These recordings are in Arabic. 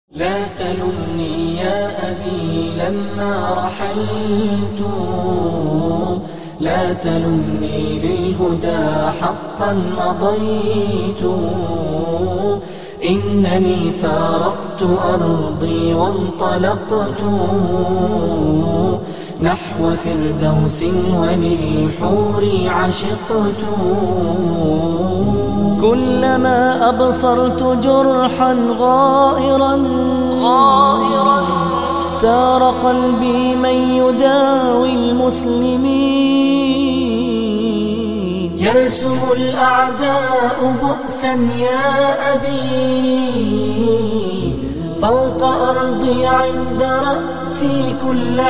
لا تلمني يا أبي لما رحلت، لا تلمني للهدى حقا مضيت، إنني فارقت أرضي وانطلقت نحو فردوس وللحور عشقت. كلما أبصرت جرحا غائرا ثار قلبي من يداوي المسلمين. يرسم الأعداء بؤسا يا أبي فوق أرضي عند رأسي كل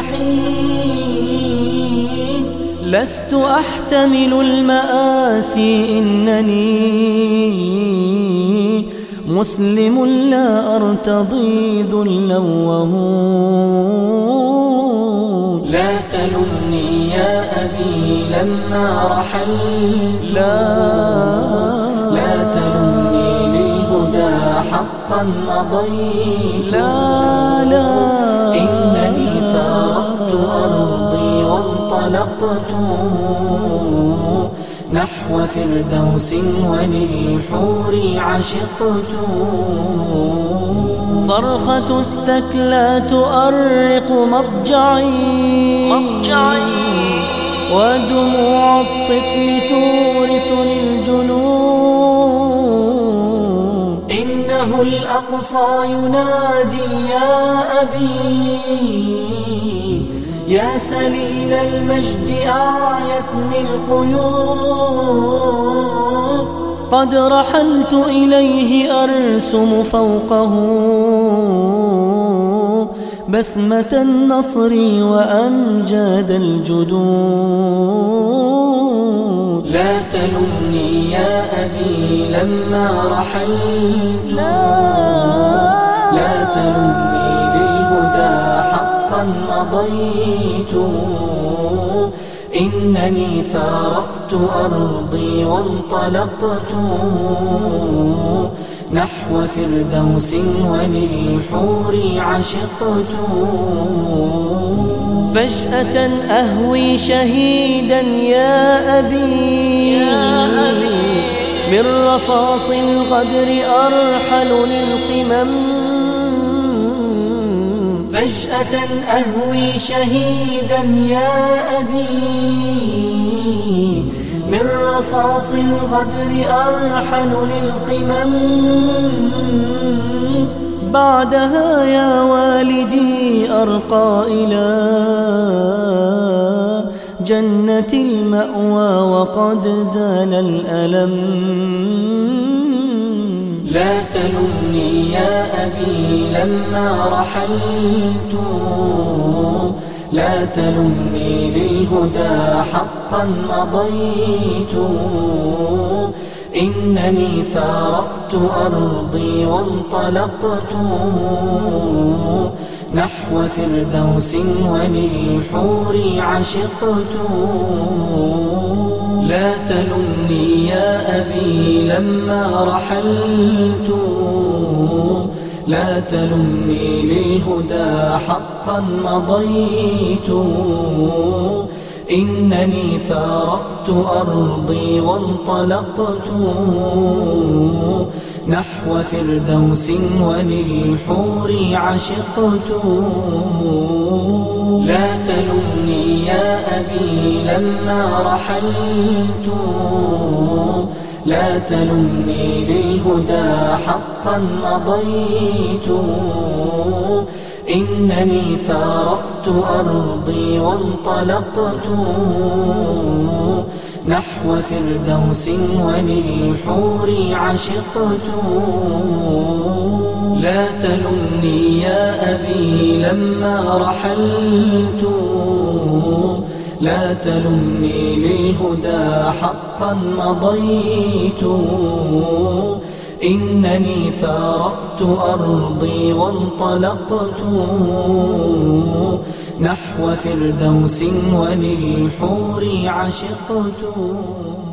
حين. لست أحتمل المآسي إنني مسلم لا أرتضي ذلا وهون. لا تلمني يا أبي لما رحلت، لا تلمني للهدى حقا مضيت، إنني فارقت أرضي وانطلقت نحو فردوس وللحور عشقت. صرخة الثكلى تؤرق مضجعي ودموع الطفل تورثني الجنون. إنه الأقصى ينادي يا أبي يا سليل المجد أعيتني القيود. قد رحلت إليه أرسم فوقه بسمة النصر وأمجاد الجدود. لا تلمني يا أبي لما رحلت، لا تلمني للهدى حقا مضيت، إنني فارقت أرضي وانطلقت نحو فردوس وللحور عشقت. فجأة أهوي شهيدا يا أبي من رصاص الغدر أرحل للقمم. فجأة أهوي شهيدا يا أبي من رصاص الغدر أرحل للقمم. بعدها يا والدي أرقى إلى جنة المأوى وقد زال الألم. لا تلمني يا أبي لما رحلت، لا تلمني للهدى حقا مضيت، إنني فارقت أرضي وانطلقت نحو فردوس وللحور عشقت. لا تلمني يا أبي لما رحلت، لا تلمني للهدى حقا مضيت، إنني فارقت أرضي وانطلقت نحو فردوس وللحور عشقت. لا تلمني يا أبي لما رحلت، لا تلمني للهدى حقا مضيت، إنني فارقت أرضي وانطلقت نحو فردوس وللحور عشقت. لا تلمني يا أبي لما رحلت، لا تلمني للهدى حقا مضيت، إنني فارقت أرضي وانطلقت نحو فردوس وللحور عشقت.